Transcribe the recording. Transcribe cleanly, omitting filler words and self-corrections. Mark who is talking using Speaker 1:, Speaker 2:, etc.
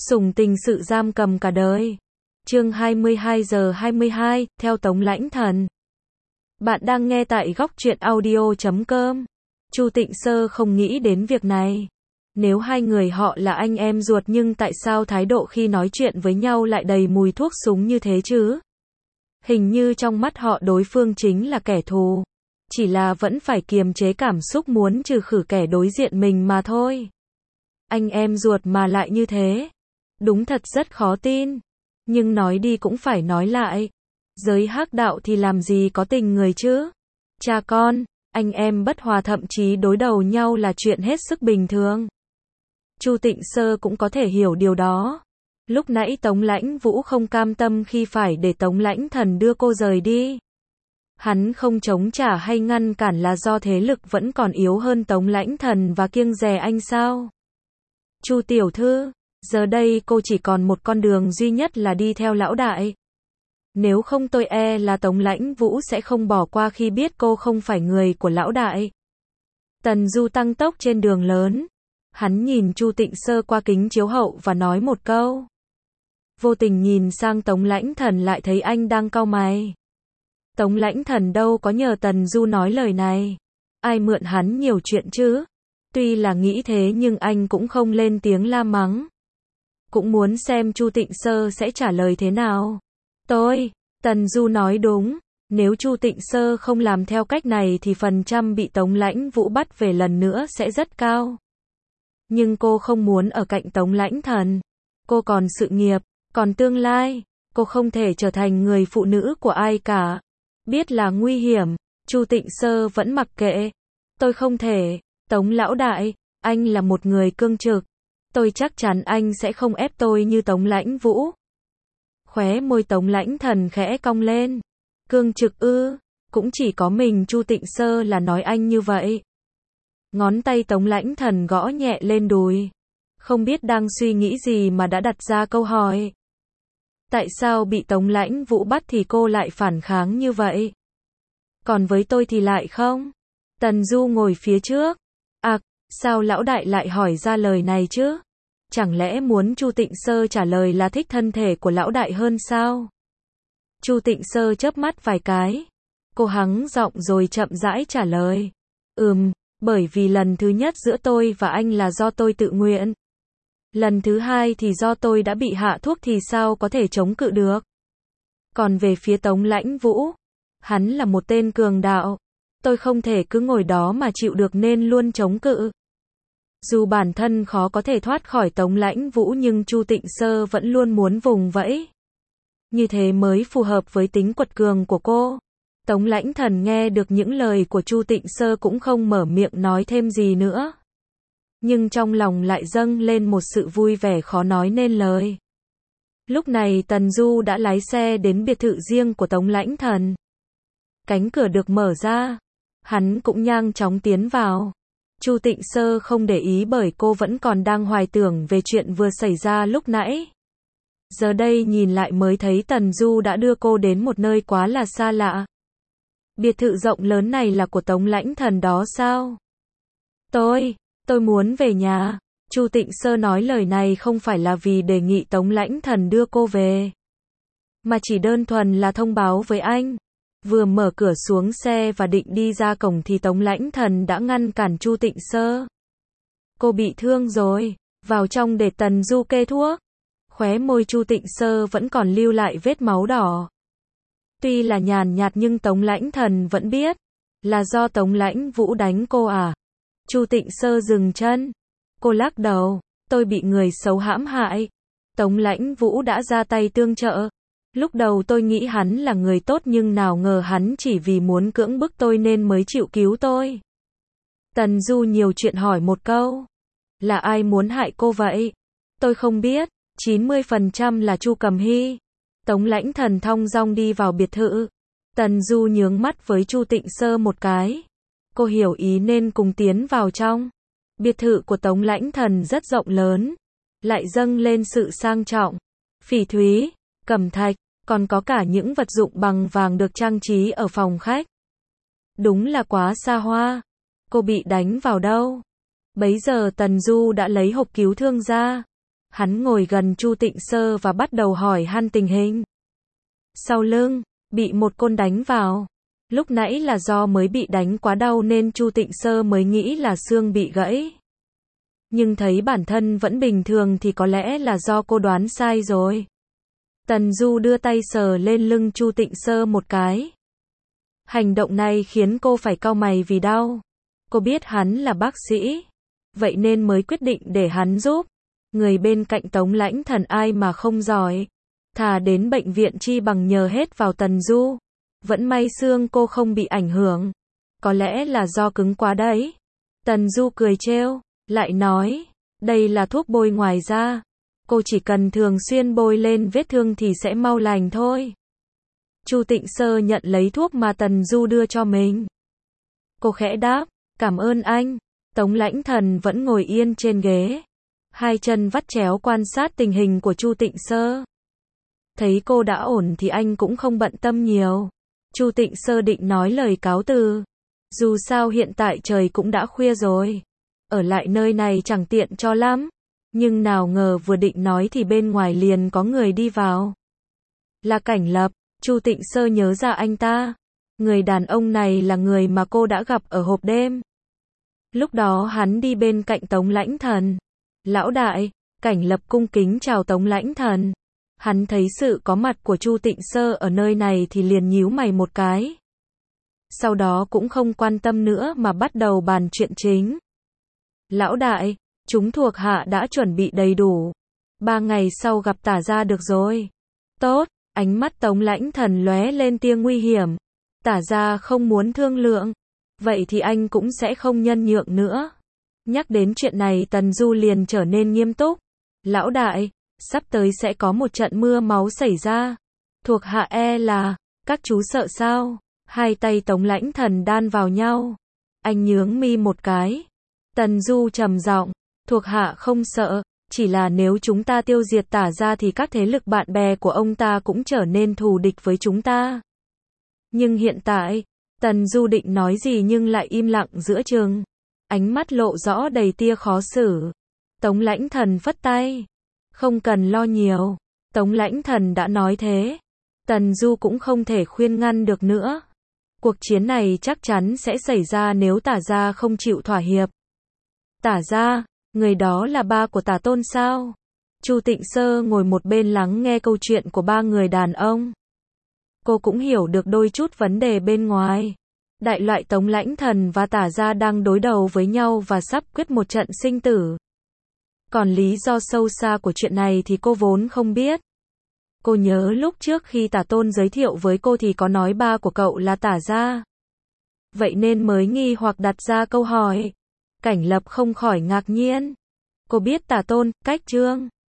Speaker 1: Sủng tình sự giam cầm cả đời. Chương 22:22, theo Tống Lãnh Thần. Bạn đang nghe tại góc truyện audio.com. Chu Tịnh Sơ không nghĩ đến việc này. Nếu hai người họ là anh em ruột nhưng tại sao thái độ khi nói chuyện với nhau lại đầy mùi thuốc súng như thế chứ? Hình như trong mắt họ đối phương chính là kẻ thù. Chỉ là vẫn phải kiềm chế cảm xúc muốn trừ khử kẻ đối diện mình mà thôi. Anh em ruột mà lại như thế. Đúng thật rất khó tin. Nhưng nói đi cũng phải nói lại. Giới hắc đạo thì làm gì có tình người chứ? Cha con, anh em bất hòa thậm chí đối đầu nhau là chuyện hết sức bình thường. Chu Tịnh Sơ cũng có thể hiểu điều đó. Lúc nãy Tống Lãnh Vũ không cam tâm khi phải để Tống Lãnh Thần đưa cô rời đi. Hắn không chống trả hay ngăn cản là do thế lực vẫn còn yếu hơn Tống Lãnh Thần và kiêng dè anh sao? Chu tiểu thư, giờ đây cô chỉ còn một con đường duy nhất là đi theo lão đại. Nếu không tôi e là Tống Lãnh Vũ sẽ không bỏ qua khi biết cô không phải người của lão đại. Tần Du tăng tốc trên đường lớn. Hắn nhìn Chu Tịnh Sơ qua kính chiếu hậu và nói một câu. Vô tình nhìn sang Tống Lãnh Thần lại thấy anh đang cau mày. Tống Lãnh Thần đâu có nhờ Tần Du nói lời này. Ai mượn hắn nhiều chuyện chứ? Tuy là nghĩ thế nhưng anh cũng không lên tiếng la mắng. Cũng muốn xem Chu Tịnh Sơ sẽ trả lời thế nào. Tần Du nói đúng. Nếu Chu Tịnh Sơ không làm theo cách này thì phần trăm bị Tống Lãnh Vũ bắt về lần nữa sẽ rất cao. Nhưng cô không muốn ở cạnh Tống Lãnh Thần. Cô còn sự nghiệp, còn tương lai. Cô không thể trở thành người phụ nữ của ai cả. Biết là nguy hiểm, Chu Tịnh Sơ vẫn mặc kệ. Tôi không thể. Tống lão đại, anh là một người cương trực. Tôi chắc chắn anh sẽ không ép tôi như Tống Lãnh Vũ. Khóe môi Tống Lãnh Thần khẽ cong lên. Cương trực ư? Cũng chỉ có mình Chu Tịnh Sơ là nói anh như vậy. Ngón tay Tống Lãnh Thần gõ nhẹ lên đùi. Không biết đang suy nghĩ gì mà đã đặt ra câu hỏi. Tại sao bị Tống Lãnh Vũ bắt thì cô lại phản kháng như vậy? Còn với tôi thì lại không? Tần Du ngồi phía trước. Sao lão đại lại hỏi ra lời này chứ? Chẳng lẽ muốn Chu Tịnh Sơ trả lời là thích thân thể của lão đại hơn sao? Chu Tịnh Sơ chớp mắt vài cái. Cô hắng giọng rồi chậm rãi trả lời. Bởi vì lần thứ nhất giữa tôi và anh là do tôi tự nguyện. Lần thứ hai thì do tôi đã bị hạ thuốc thì sao có thể chống cự được. Còn về phía Tống Lãnh Vũ, hắn là một tên cường đạo. Tôi không thể cứ ngồi đó mà chịu được nên luôn chống cự. Dù bản thân khó có thể thoát khỏi Tống Lãnh Vũ nhưng Chu Tịnh Sơ vẫn luôn muốn vùng vẫy. Như thế mới phù hợp với tính quật cường của cô. Tống Lãnh Thần nghe được những lời của Chu Tịnh Sơ cũng không mở miệng nói thêm gì nữa. Nhưng trong lòng lại dâng lên một sự vui vẻ khó nói nên lời. Lúc này Tần Du đã lái xe đến biệt thự riêng của Tống Lãnh Thần. Cánh cửa được mở ra. Hắn cũng nhanh chóng tiến vào. Chu Tịnh Sơ không để ý bởi cô vẫn còn đang hoài tưởng về chuyện vừa xảy ra lúc nãy. Giờ đây nhìn lại mới thấy Tần Du đã đưa cô đến một nơi quá là xa lạ. Biệt thự rộng lớn này là của Tống Lãnh Thần đó sao? Tôi muốn về nhà. Chu Tịnh Sơ nói lời này không phải là vì đề nghị Tống Lãnh Thần đưa cô về. Mà chỉ đơn thuần là thông báo với anh. Vừa mở cửa xuống xe và định đi ra cổng thì Tống Lãnh Thần đã ngăn cản Chu Tịnh Sơ. Cô bị thương rồi, vào trong để Tần Du kê thuốc. Khóe môi Chu Tịnh Sơ vẫn còn lưu lại vết máu đỏ. Tuy là nhàn nhạt nhưng Tống Lãnh Thần vẫn biết. Là do Tống Lãnh Vũ đánh cô à? Chu Tịnh Sơ dừng chân. Cô lắc đầu. Tôi bị người xấu hãm hại. Tống Lãnh Vũ đã ra tay tương trợ. Lúc đầu tôi nghĩ hắn là người tốt nhưng nào ngờ hắn chỉ vì muốn cưỡng bức tôi nên mới chịu cứu tôi. Tần Du nhiều chuyện hỏi một câu. Là ai muốn hại cô vậy? Tôi không biết. 90% là Chu Cầm Hy. Tống Lãnh Thần thong dong đi vào biệt thự. Tần Du nhướng mắt với Chu Tịnh Sơ một cái. Cô hiểu ý nên cùng tiến vào trong. Biệt thự của Tống Lãnh Thần rất rộng lớn. Lại dâng lên sự sang trọng. Phỉ thúy, cẩm thạch, còn có cả những vật dụng bằng vàng được trang trí ở phòng khách. Đúng là quá xa hoa. Cô bị đánh vào đâu? Bấy giờ Tần Du đã lấy hộp cứu thương ra. Hắn ngồi gần Chu Tịnh Sơ và bắt đầu hỏi han tình hình. Sau lưng, bị một côn đánh vào. Lúc nãy là do mới bị đánh quá đau nên Chu Tịnh Sơ mới nghĩ là xương bị gãy. Nhưng thấy bản thân vẫn bình thường thì có lẽ là do cô đoán sai rồi. Tần Du đưa tay sờ lên lưng Chu Tịnh Sơ một cái. Hành động này khiến cô phải cau mày vì đau. Cô biết hắn là bác sĩ, vậy nên mới quyết định để hắn giúp. Người bên cạnh Tống Lãnh Thần ai mà không giỏi. Thà đến bệnh viện chi bằng nhờ hết vào Tần Du. Vẫn may xương cô không bị ảnh hưởng. Có lẽ là do cứng quá đấy. Tần Du cười trêu, lại nói, đây là thuốc bôi ngoài da. Cô chỉ cần thường xuyên bôi lên vết thương thì sẽ mau lành thôi. Chu Tịnh Sơ nhận lấy thuốc mà Tần Du đưa cho mình. Cô khẽ đáp, cảm ơn anh. Tống Lãnh Thần vẫn ngồi yên trên ghế. Hai chân vắt chéo quan sát tình hình của Chu Tịnh Sơ. Thấy cô đã ổn thì anh cũng không bận tâm nhiều. Chu Tịnh Sơ định nói lời cáo từ. Dù sao hiện tại trời cũng đã khuya rồi. Ở lại nơi này chẳng tiện cho lắm. Nhưng nào ngờ vừa định nói thì bên ngoài liền có người đi vào. Là Cảnh Lập. Chu Tịnh Sơ nhớ ra anh ta. Người đàn ông này là người mà cô đã gặp ở hộp đêm. Lúc đó hắn đi bên cạnh Tống Lãnh Thần. Lão đại, Cảnh Lập cung kính chào Tống Lãnh Thần. Hắn thấy sự có mặt của Chu Tịnh Sơ ở nơi này thì liền nhíu mày một cái. Sau đó cũng không quan tâm nữa mà bắt đầu bàn chuyện chính. Lão đại, chúng thuộc hạ đã chuẩn bị đầy đủ. 3 ngày sau gặp Tả gia được rồi. Tốt, ánh mắt Tống Lãnh Thần lóe lên tia nguy hiểm. Tả gia không muốn thương lượng. Vậy thì anh cũng sẽ không nhân nhượng nữa. Nhắc đến chuyện này Tần Du liền trở nên nghiêm túc. Lão đại, sắp tới sẽ có một trận mưa máu xảy ra. Thuộc hạ là, các chú sợ sao? Hai tay Tống Lãnh Thần đan vào nhau. Anh nhướng mi một cái. Tần Du trầm giọng, thuộc hạ không sợ, chỉ là nếu chúng ta tiêu diệt Tả gia thì các thế lực bạn bè của ông ta cũng trở nên thù địch với chúng ta. Nhưng hiện tại, Tần Du định nói gì nhưng lại im lặng giữa chừng. Ánh mắt lộ rõ đầy tia khó xử. Tống Lãnh Thần phất tay. Không cần lo nhiều. Tống Lãnh Thần đã nói thế. Tần Du cũng không thể khuyên ngăn được nữa. Cuộc chiến này chắc chắn sẽ xảy ra nếu Tả gia không chịu thỏa hiệp. Tả gia, người đó là ba của Tả Tôn sao? Chu Tịnh Sơ ngồi một bên lắng nghe câu chuyện của ba người đàn ông. Cô cũng hiểu được đôi chút vấn đề bên ngoài. Đại loại Tống Lãnh Thần và Tả gia đang đối đầu với nhau và sắp quyết một trận sinh tử. Còn lý do sâu xa của chuyện này thì cô vốn không biết. Cô nhớ lúc trước khi Tả Tôn giới thiệu với cô thì có nói ba của cậu là Tả gia. Vậy nên mới nghi hoặc đặt ra câu hỏi. Cảnh Lập không khỏi ngạc nhiên. Cô biết Tả Tôn, cách Trương